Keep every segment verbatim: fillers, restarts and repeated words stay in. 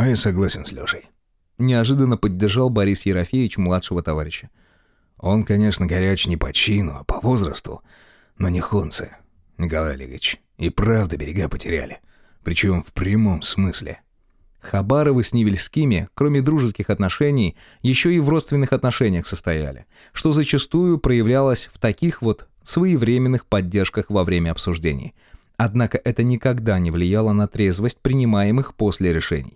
А я согласен с Лешей. Неожиданно поддержал Борис Ерофеевич младшего товарища. Он, конечно, горяч не по чину, а по возрасту, но не хунцы. Николай Олегович, и правда берега потеряли. Причем в прямом смысле. Хабаровы с Невельскими, кроме дружеских отношений, еще и в родственных отношениях состояли, что зачастую проявлялось в таких вот своевременных поддержках во время обсуждений. Однако это никогда не влияло на трезвость принимаемых после решений.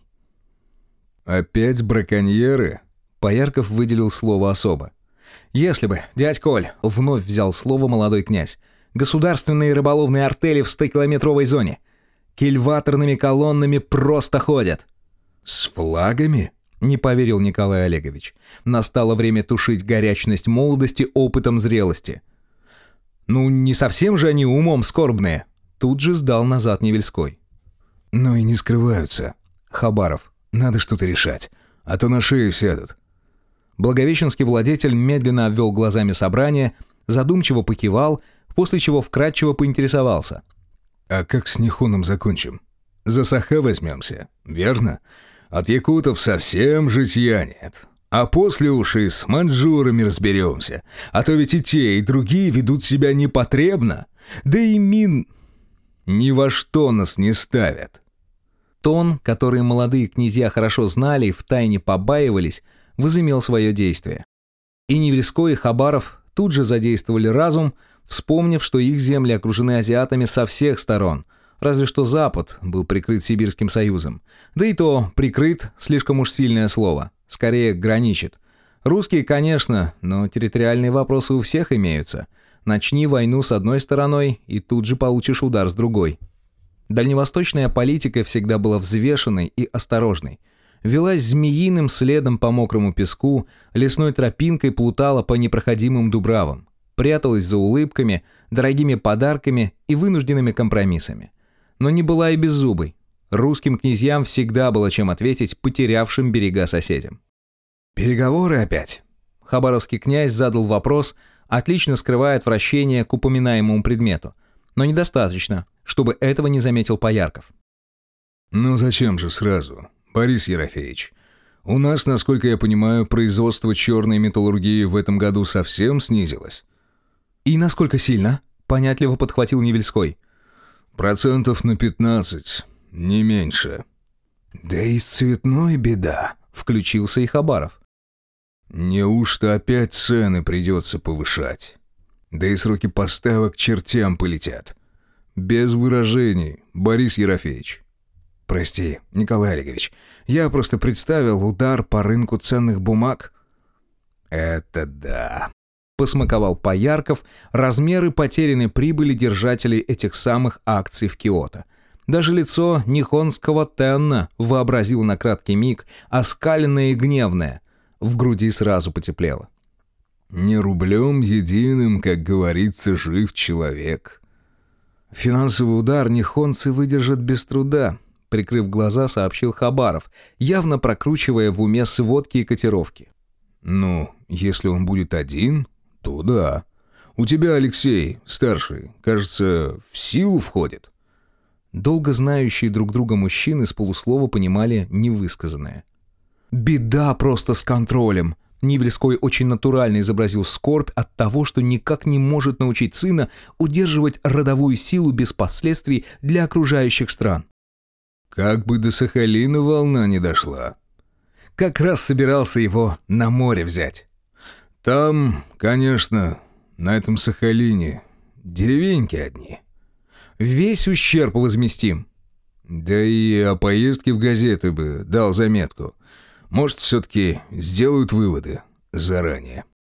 «Опять браконьеры?» Поярков выделил слово особо. «Если бы, дядь Коль», — вновь взял слово молодой князь, «государственные рыболовные артели в стокилометровой зоне. Кильваторными колоннами просто ходят». «С флагами?» — не поверил Николай Олегович. Настало время тушить горячность молодости опытом зрелости. «Ну, не совсем же они умом скорбные», — тут же сдал назад Невельской. «Ну и не скрываются. Хабаров, надо что-то решать, а то на шею сядут». Благовещенский владетель медленно обвел глазами собрание, задумчиво покивал, после чего вкратчиво поинтересовался. «А как с Нихоном закончим? За Саха возьмемся, верно? От якутов совсем житья нет. А после уж и с маньчжурами разберемся. А то ведь и те, и другие ведут себя непотребно. Да и мин ни во что нас не ставят». Тон, который молодые князья хорошо знали и втайне побаивались, возымел свое действие. И Невельской, и Хабаров тут же задействовали разум, вспомнив, что их земли окружены азиатами со всех сторон, разве что Запад был прикрыт Сибирским союзом. Да и то «прикрыт» — слишком уж сильное слово, скорее граничит. Русские, конечно, но территориальные вопросы у всех имеются. Начни войну с одной стороной, и тут же получишь удар с другой. Дальневосточная политика всегда была взвешенной и осторожной. Велась змеиным следом по мокрому песку, лесной тропинкой плутала по непроходимым дубравам, пряталась за улыбками, дорогими подарками и вынужденными компромиссами. Но не была и беззубой. Русским князьям всегда было чем ответить потерявшим берега соседям. «Переговоры опять?» Хабаровский князь задал вопрос, отлично скрывая отвращение к упоминаемому предмету, но недостаточно, чтобы этого не заметил Поярков. «Ну зачем же сразу, Борис Ерофеевич? У нас, насколько я понимаю, производство черной металлургии в этом году совсем снизилось». «И насколько сильно?» — понятливо подхватил Невельской. «Процентов на пятнадцать, не меньше». «Да и с цветной беда», — включился и Хабаров. «Неужто опять цены придется повышать? Да и сроки поставок чертям полетят. Без выражений, Борис Ерофеевич». «Прости, Николай Олегович, я просто представил удар по рынку ценных бумаг». «Это да», — посмаковал Поярков размеры потерянной прибыли держателей этих самых акций в Киото. Даже лицо нихонского Тенна вообразил на краткий миг, оскаленное и гневное. В груди сразу потеплело. «Не рублем единым, как говорится, жив человек». «Финансовый удар нихонцы выдержат без труда», — прикрыв глаза, сообщил Хабаров, явно прокручивая в уме сводки и котировки. «Ну, если он будет один, то да. У тебя, Алексей, старший, кажется, в силу входит». Долго знающие друг друга мужчины с полуслова понимали невысказанное. «Беда просто с контролем», — Невельской очень натурально изобразил скорбь от того, что никак не может научить сына удерживать родовую силу без последствий для окружающих стран. «Как бы до Сахалина волна не дошла». «Как раз собирался его на море взять». «Там, конечно, на этом Сахалине деревеньки одни». «Весь ущерб возместим». «Да и о поездке в газеты бы дал заметку. Может, все-таки сделают выводы заранее».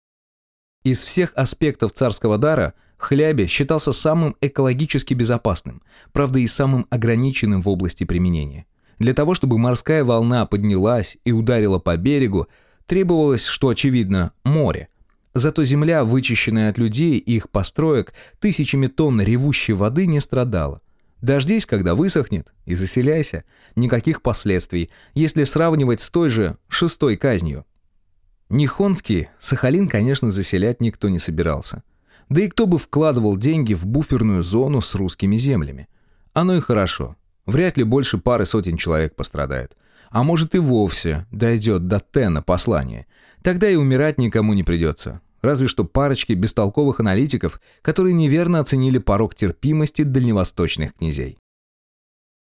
Из всех аспектов царского дара хлябе считался самым экологически безопасным, правда и самым ограниченным в области применения. Для того, чтобы морская волна поднялась и ударила по берегу, требовалось, что очевидно, море. Зато земля, вычищенная от людей и их построек, тысячами тонн ревущей воды не страдала. Дождись, когда высохнет, и заселяйся. Никаких последствий, если сравнивать с той же шестой казнью. Нихонский Сахалин, конечно, заселять никто не собирался. Да и кто бы вкладывал деньги в буферную зону с русскими землями? Оно и хорошо. Вряд ли больше пары сотен человек пострадает. А может и вовсе дойдет до Тена послание. Тогда и умирать никому не придется. Разве что парочке бестолковых аналитиков, которые неверно оценили порог терпимости дальневосточных князей.